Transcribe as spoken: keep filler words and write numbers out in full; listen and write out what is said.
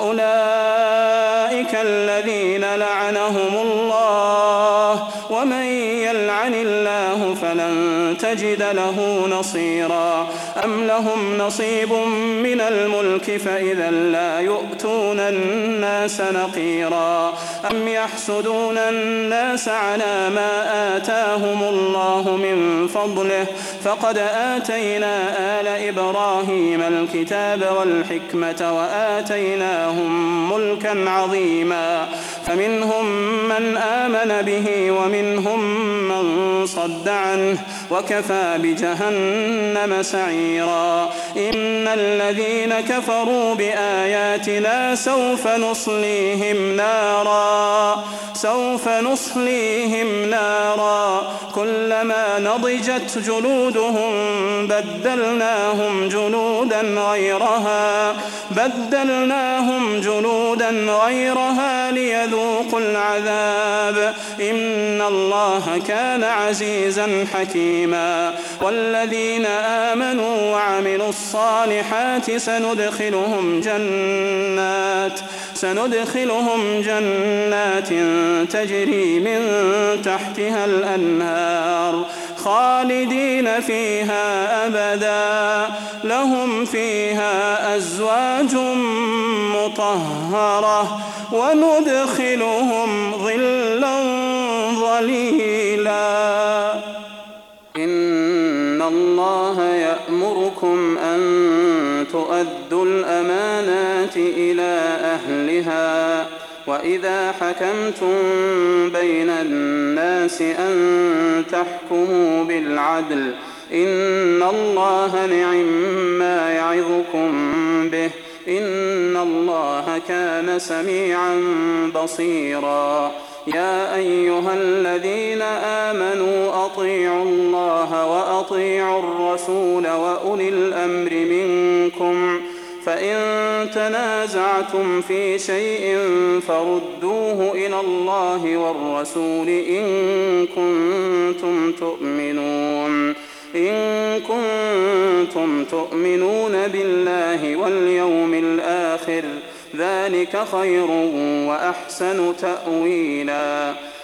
أولئك الذين لعنهم الله ومن يلعن الله فلن تجد له نصيرا أم لهم نصيب من الملك فإذا لا يؤتون الناس نقيرا أم يحسدون الناس على ما آتاهم الله من فضله فقد آتينا آل إبراهيم الكتاب والحكمة وآتيناهم ملكا عظيما فمنهم من آمن به ومنهم من صد عنه وكفى بجهنم سعيرا إن الذين كفروا بآياتنا سوف نصليهم نارا سوف نصليهم نارا كلما نضجت جلودهم بدلناهم جلودا غيرها بدلناهم جلودا غيرها ليذوقوا العذاب إن الله كان عزيزا حكيما والذين آمنوا وعملوا الصالحات سندخلهم جنات سندخلهم جنات تجري من تحتها الأنهار خالدين فيها أبدا لهم فيها أزواج مطهرة وندخلهم ظلا ظليلا إن الله يأمركم أن تؤدوا الأمانات إلى أهلها وإذا حكمتم بين الناس أن تحكموا بالعدل إن الله نعما يعظكم به إن الله كان سميعا بصيرا يا أيها الذين آمنوا أطيعوا الله وأطيعوا الرسول وأولي الأمر منكم فإن تنازعتم في شيء فردوه إلى الله والرسول إن كنتم تؤمنون إن كنتم تؤمنون بالله واليوم الآخر ذلك خير وأحسن تأويلا